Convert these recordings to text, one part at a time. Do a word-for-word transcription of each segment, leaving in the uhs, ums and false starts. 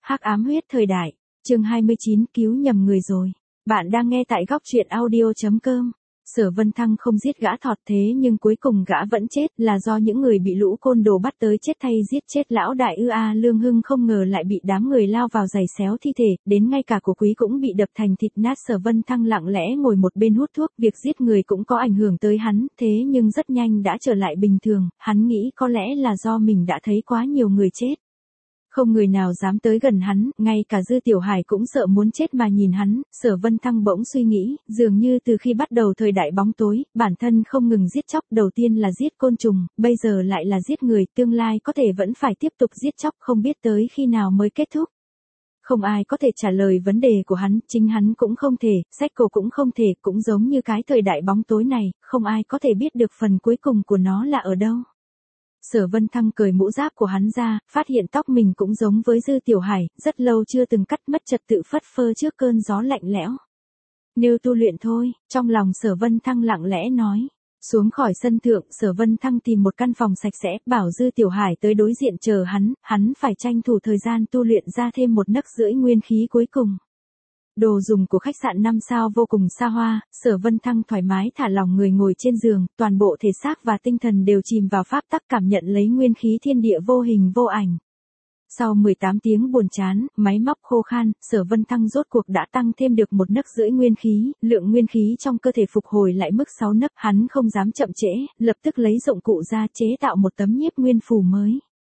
Hắc ám huyết thời đại, chương hai mươi chín, cứu nhầm người rồi. Bạn đang nghe tại góc truyện audio chấm com. Sở Vân Thăng không giết gã thọt thế nhưng cuối cùng gã vẫn chết là do những người bị lũ côn đồ bắt tới chết thay giết chết lão đại ư a. Lương Hưng không ngờ lại bị đám người lao vào giày xéo thi thể, đến ngay cả của quý cũng bị đập thành thịt nát. Sở Vân Thăng lặng lẽ ngồi một bên hút thuốc, việc giết người cũng có ảnh hưởng tới hắn, thế nhưng rất nhanh đã trở lại bình thường, hắn nghĩ có lẽ là do mình đã thấy quá nhiều người chết. Không người nào dám tới gần hắn, ngay cả Dư Tiểu Hải cũng sợ muốn chết mà nhìn hắn. Sở Vân Thăng bỗng suy nghĩ, dường như từ khi bắt đầu thời đại bóng tối, bản thân không ngừng giết chóc, đầu tiên là giết côn trùng, bây giờ lại là giết người, tương lai có thể vẫn phải tiếp tục giết chóc, không biết tới khi nào mới kết thúc. Không ai có thể trả lời vấn đề của hắn, chính hắn cũng không thể, sách cổ cũng không thể, cũng giống như cái thời đại bóng tối này, không ai có thể biết được phần cuối cùng của nó là ở đâu. Sở Vân Thăng cởi mũ giáp của hắn ra, phát hiện tóc mình cũng giống với Dư Tiểu Hải, rất lâu chưa từng cắt, mất trật tự phất phơ trước cơn gió lạnh lẽo. Nếu tu luyện thôi, trong lòng Sở Vân Thăng lặng lẽ nói. Xuống khỏi sân thượng, Sở Vân Thăng tìm một căn phòng sạch sẽ, bảo Dư Tiểu Hải tới đối diện chờ hắn, hắn phải tranh thủ thời gian tu luyện ra thêm một nấc rưỡi nguyên khí cuối cùng. Đồ dùng của khách sạn năm sao vô cùng xa hoa, Sở Vân Thăng thoải mái thả lỏng người ngồi trên giường, toàn bộ thể xác và tinh thần đều chìm vào pháp tắc, cảm nhận lấy nguyên khí thiên địa vô hình vô ảnh. Sau mười tám tiếng buồn chán, máy móc khô khan, Sở Vân Thăng rốt cuộc đã tăng thêm được một nấc rưỡi nguyên khí, lượng nguyên khí trong cơ thể phục hồi lại mức sáu nấc, hắn không dám chậm trễ, lập tức lấy dụng cụ ra chế tạo một tấm nhiếp nguyên phù mới.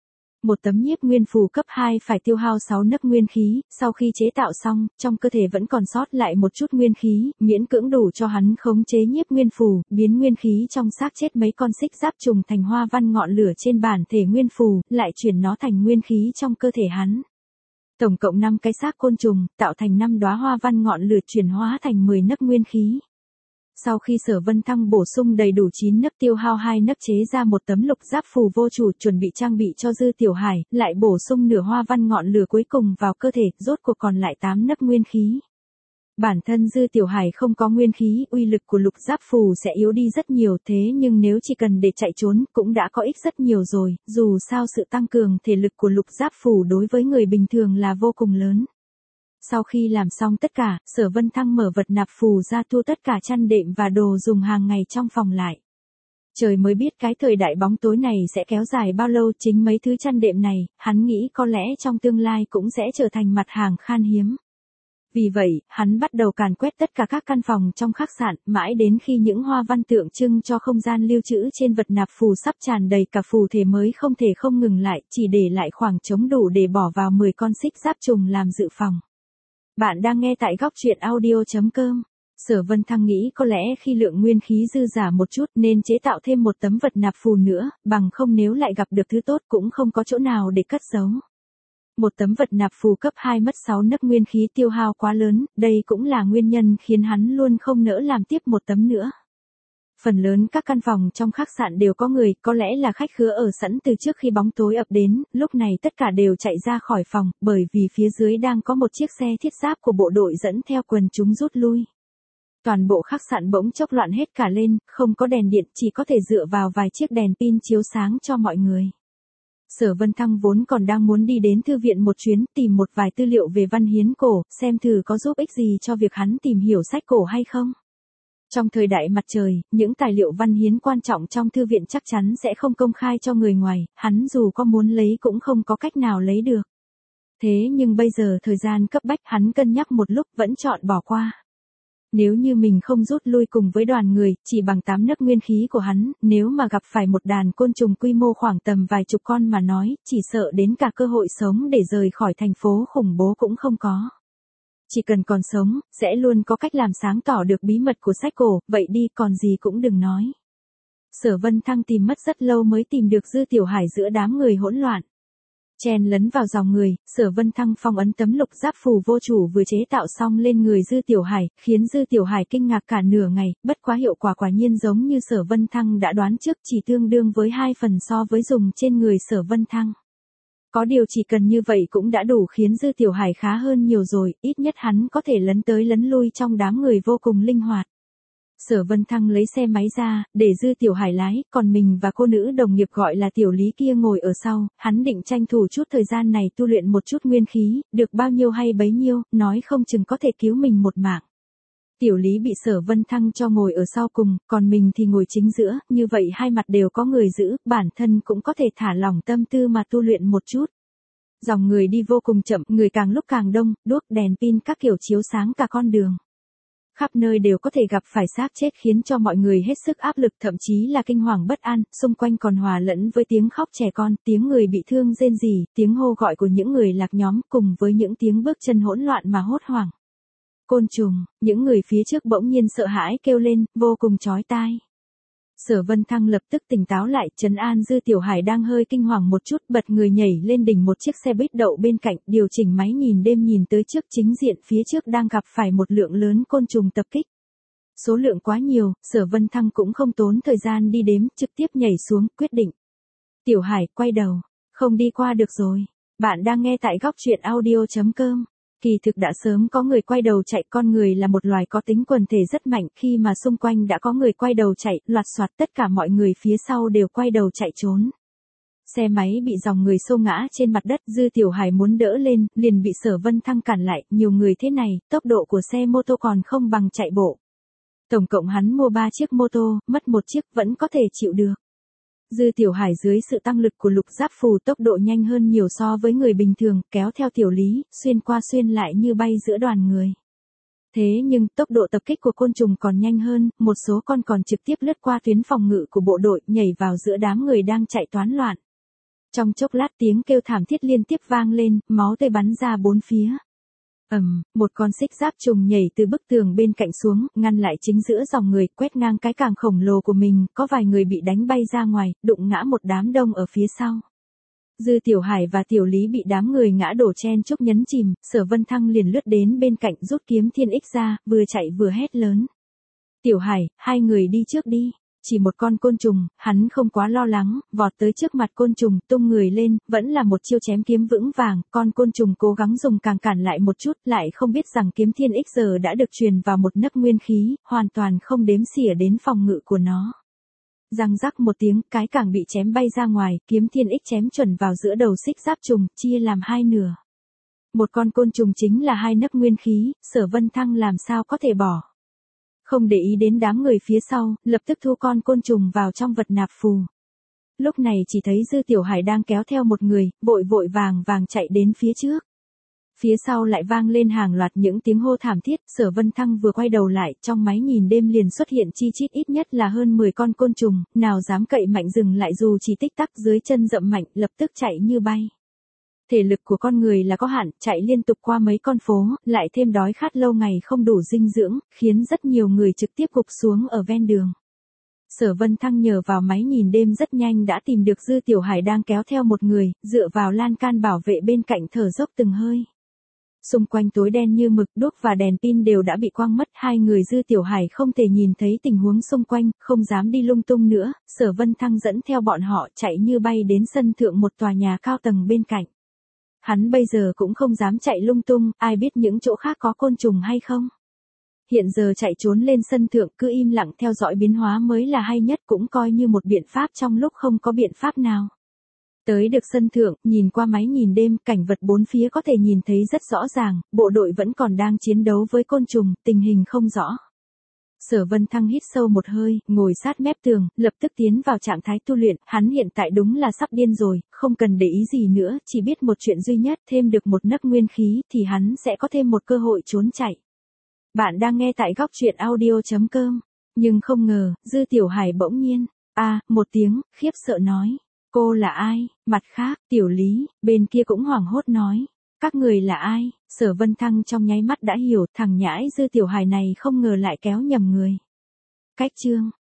Một tấm nhiếp nguyên phù cấp hai phải tiêu hao sáu nấc nguyên khí, sau khi chế tạo xong, trong cơ thể vẫn còn sót lại một chút nguyên khí, miễn cưỡng đủ cho hắn khống chế nhiếp nguyên phù, biến nguyên khí trong xác chết mấy con xích giáp trùng thành hoa văn ngọn lửa trên bản thể nguyên phù, lại chuyển nó thành nguyên khí trong cơ thể hắn. Tổng cộng năm cái xác côn trùng, tạo thành năm đóa hoa văn ngọn lửa chuyển hóa thành mười nấc nguyên khí. Sau khi Sở Vân Thăng bổ sung đầy đủ chín nấc, tiêu hao hai nấc chế ra một tấm lục giáp phù vô chủ, chuẩn bị trang bị cho Dư Tiểu Hải, lại bổ sung nửa hoa văn ngọn lửa cuối cùng vào cơ thể, rốt cuộc còn lại tám nấc nguyên khí. Bản thân Dư Tiểu Hải không có nguyên khí, uy lực của lục giáp phù sẽ yếu đi rất nhiều, thế nhưng nếu chỉ cần để chạy trốn, cũng đã có ích rất nhiều rồi, dù sao sự tăng cường thể lực của lục giáp phù đối với người bình thường là vô cùng lớn. Sau khi làm xong tất cả, Sở Vân Thăng mở vật nạp phù ra, thu tất cả chăn đệm và đồ dùng hàng ngày trong phòng lại. Trời mới biết cái thời đại bóng tối này sẽ kéo dài bao lâu, chính mấy thứ chăn đệm này, hắn nghĩ có lẽ trong tương lai cũng sẽ trở thành mặt hàng khan hiếm. Vì vậy, hắn bắt đầu càn quét tất cả các căn phòng trong khách sạn, mãi đến khi những hoa văn tượng trưng cho không gian lưu trữ trên vật nạp phù sắp tràn đầy cả phù thể mới không thể không ngừng lại, chỉ để lại khoảng trống đủ để bỏ vào mười con xích giáp trùng làm dự phòng. Bạn đang nghe tại góc truyện audio chấm com. Sở Vân Thăng nghĩ có lẽ khi lượng nguyên khí dư giả một chút nên chế tạo thêm một tấm vật nạp phù nữa, bằng không nếu lại gặp được thứ tốt cũng không có chỗ nào để cất giấu. Một tấm vật nạp phù cấp hai mất sáu nấc nguyên khí, tiêu hao quá lớn, đây cũng là nguyên nhân khiến hắn luôn không nỡ làm tiếp một tấm nữa. Phần lớn các căn phòng trong khách sạn đều có người, có lẽ là khách khứa ở sẵn từ trước khi bóng tối ập đến, lúc này tất cả đều chạy ra khỏi phòng, bởi vì phía dưới đang có một chiếc xe thiết giáp của bộ đội dẫn theo quần chúng rút lui. Toàn bộ khách sạn bỗng chốc loạn hết cả lên, không có đèn điện, chỉ có thể dựa vào vài chiếc đèn pin chiếu sáng cho mọi người. Sở Vân Thăng vốn còn đang muốn đi đến thư viện một chuyến, tìm một vài tư liệu về văn hiến cổ, xem thử có giúp ích gì cho việc hắn tìm hiểu sách cổ hay không. Trong thời đại mặt trời, những tài liệu văn hiến quan trọng trong thư viện chắc chắn sẽ không công khai cho người ngoài, hắn dù có muốn lấy cũng không có cách nào lấy được. Thế nhưng bây giờ thời gian cấp bách, hắn cân nhắc một lúc vẫn chọn bỏ qua. Nếu như mình không rút lui cùng với đoàn người, chỉ bằng tám nấc nguyên khí của hắn, nếu mà gặp phải một đàn côn trùng quy mô khoảng tầm vài chục con mà nói, chỉ sợ đến cả cơ hội sống để rời khỏi thành phố khủng bố cũng không có. Chỉ cần còn sống, sẽ luôn có cách làm sáng tỏ được bí mật của sách cổ, vậy đi còn gì cũng đừng nói. Sở Vân Thăng tìm mất rất lâu mới tìm được Dư Tiểu Hải giữa đám người hỗn loạn. Chen lấn vào dòng người, Sở Vân Thăng phong ấn tấm lục giáp phù vô chủ vừa chế tạo xong lên người Dư Tiểu Hải, khiến Dư Tiểu Hải kinh ngạc cả nửa ngày, bất quá hiệu quả quả nhiên giống như Sở Vân Thăng đã đoán trước, chỉ tương đương với hai phần so với dùng trên người Sở Vân Thăng. Có điều chỉ cần như vậy cũng đã đủ khiến Dư Tiểu Hải khá hơn nhiều rồi, ít nhất hắn có thể lấn tới lấn lui trong đám người vô cùng linh hoạt. Sở Vân Thăng lấy xe máy ra, để Dư Tiểu Hải lái, còn mình và cô nữ đồng nghiệp gọi là Tiểu Lý kia ngồi ở sau, hắn định tranh thủ chút thời gian này tu luyện một chút nguyên khí, được bao nhiêu hay bấy nhiêu, nói không chừng có thể cứu mình một mạng. Tiểu Lý bị Sở Vân Thăng cho ngồi ở sau cùng, còn mình thì ngồi chính giữa, như vậy hai mặt đều có người giữ, bản thân cũng có thể thả lỏng tâm tư mà tu luyện một chút. Dòng người đi vô cùng chậm, người càng lúc càng đông, đuốc đèn pin các kiểu chiếu sáng cả con đường. Khắp nơi đều có thể gặp phải xác chết khiến cho mọi người hết sức áp lực, thậm chí là kinh hoàng bất an, xung quanh còn hòa lẫn với tiếng khóc trẻ con, tiếng người bị thương rên rỉ, tiếng hô gọi của những người lạc nhóm cùng với những tiếng bước chân hỗn loạn mà hốt hoảng. Côn trùng, những người phía trước bỗng nhiên sợ hãi kêu lên, vô cùng chói tai. Sở Vân Thăng lập tức tỉnh táo lại, trấn an Dư Tiểu Hải đang hơi kinh hoàng một chút, bật người nhảy lên đỉnh một chiếc xe buýt đậu bên cạnh, điều chỉnh máy nhìn đêm nhìn tới trước chính diện phía trước đang gặp phải một lượng lớn côn trùng tập kích. Số lượng quá nhiều, Sở Vân Thăng cũng không tốn thời gian đi đếm, trực tiếp nhảy xuống, quyết định. Tiểu Hải, quay đầu, không đi qua được rồi. Bạn đang nghe tại góc truyện audio chấm com. Kỳ thực đã sớm có người quay đầu chạy, con người là một loài có tính quần thể rất mạnh, khi mà xung quanh đã có người quay đầu chạy, loạt soạt tất cả mọi người phía sau đều quay đầu chạy trốn. Xe máy bị dòng người xô ngã trên mặt đất, Dư Tiểu Hải muốn đỡ lên, liền bị Sở Vân Thăng cản lại, nhiều người thế này, tốc độ của xe mô tô còn không bằng chạy bộ. Tổng cộng hắn mua ba chiếc mô tô, mất một chiếc vẫn có thể chịu được. Dư Tiểu Hải dưới sự tăng lực của lục giáp phù tốc độ nhanh hơn nhiều so với người bình thường, kéo theo Tiểu Lý, xuyên qua xuyên lại như bay giữa đoàn người. Thế nhưng tốc độ tập kích của côn trùng còn nhanh hơn, một số con còn trực tiếp lướt qua tuyến phòng ngự của bộ đội, nhảy vào giữa đám người đang chạy toán loạn. Trong chốc lát tiếng kêu thảm thiết liên tiếp vang lên, máu tươi bắn ra bốn phía. Ầm, um, một con xích giáp trùng nhảy từ bức tường bên cạnh xuống, ngăn lại chính giữa dòng người, quét ngang cái càng khổng lồ của mình, có vài người bị đánh bay ra ngoài, đụng ngã một đám đông ở phía sau. Dư Tiểu Hải và Tiểu Lý bị đám người ngã đổ chen chúc nhấn chìm, Sở Vân Thăng liền lướt đến bên cạnh rút kiếm thiên ích ra, vừa chạy vừa hét lớn. Tiểu Hải, hai người đi trước đi. Chỉ một con côn trùng, hắn không quá lo lắng, vọt tới trước mặt côn trùng, tung người lên, vẫn là một chiêu chém kiếm vững vàng, con côn trùng cố gắng dùng càng cản lại một chút, lại không biết rằng kiếm thiên ích giờ đã được truyền vào một nấc nguyên khí, hoàn toàn không đếm xỉa đến phòng ngự của nó. Răng rắc một tiếng, cái càng bị chém bay ra ngoài, kiếm thiên ích chém chuẩn vào giữa đầu xích giáp trùng, chia làm hai nửa. Một con côn trùng chính là hai nấc nguyên khí, Sở Vân Thăng làm sao có thể bỏ. Không để ý đến đám người phía sau, lập tức thu con côn trùng vào trong vật nạp phù. Lúc này chỉ thấy Dư Tiểu Hải đang kéo theo một người, vội vội vàng vàng chạy đến phía trước. Phía sau lại vang lên hàng loạt những tiếng hô thảm thiết, Sở Vân Thăng vừa quay đầu lại, trong máy nhìn đêm liền xuất hiện chi chít ít nhất là hơn mười con côn trùng, nào dám cậy mạnh dừng lại dù chỉ tích tắc, dưới chân dậm mạnh, lập tức chạy như bay. Thể lực của con người là có hạn, chạy liên tục qua mấy con phố, lại thêm đói khát lâu ngày không đủ dinh dưỡng, khiến rất nhiều người trực tiếp gục xuống ở ven đường. Sở Vân Thăng nhờ vào máy nhìn đêm rất nhanh đã tìm được Dư Tiểu Hải đang kéo theo một người, dựa vào lan can bảo vệ bên cạnh thở dốc từng hơi. Xung quanh tối đen như mực, đuốc và đèn pin đều đã bị quang mất, hai người Dư Tiểu Hải không thể nhìn thấy tình huống xung quanh, không dám đi lung tung nữa, Sở Vân Thăng dẫn theo bọn họ chạy như bay đến sân thượng một tòa nhà cao tầng bên cạnh. Hắn bây giờ cũng không dám chạy lung tung, ai biết những chỗ khác có côn trùng hay không. Hiện giờ chạy trốn lên sân thượng cứ im lặng theo dõi biến hóa mới là hay nhất, cũng coi như một biện pháp trong lúc không có biện pháp nào. Tới được sân thượng, nhìn qua máy nhìn đêm, cảnh vật bốn phía có thể nhìn thấy rất rõ ràng, bộ đội vẫn còn đang chiến đấu với côn trùng, tình hình không rõ. Sở Vân Thăng hít sâu một hơi, ngồi sát mép tường, lập tức tiến vào trạng thái tu luyện, hắn hiện tại đúng là sắp điên rồi, không cần để ý gì nữa, chỉ biết một chuyện duy nhất, thêm được một nấc nguyên khí thì hắn sẽ có thêm một cơ hội trốn chạy. Bạn đang nghe tại góc truyện audio chấm com, nhưng không ngờ, Dư Tiểu Hải bỗng nhiên, a, à, một tiếng, khiếp sợ nói, cô là ai? Mặt khác, Tiểu Lý, bên kia cũng hoảng hốt nói. Các người là ai? Sở Vân Thăng trong nháy mắt đã hiểu, thằng nhãi Dư Tiểu Hải này không ngờ lại kéo nhầm người. Cách chương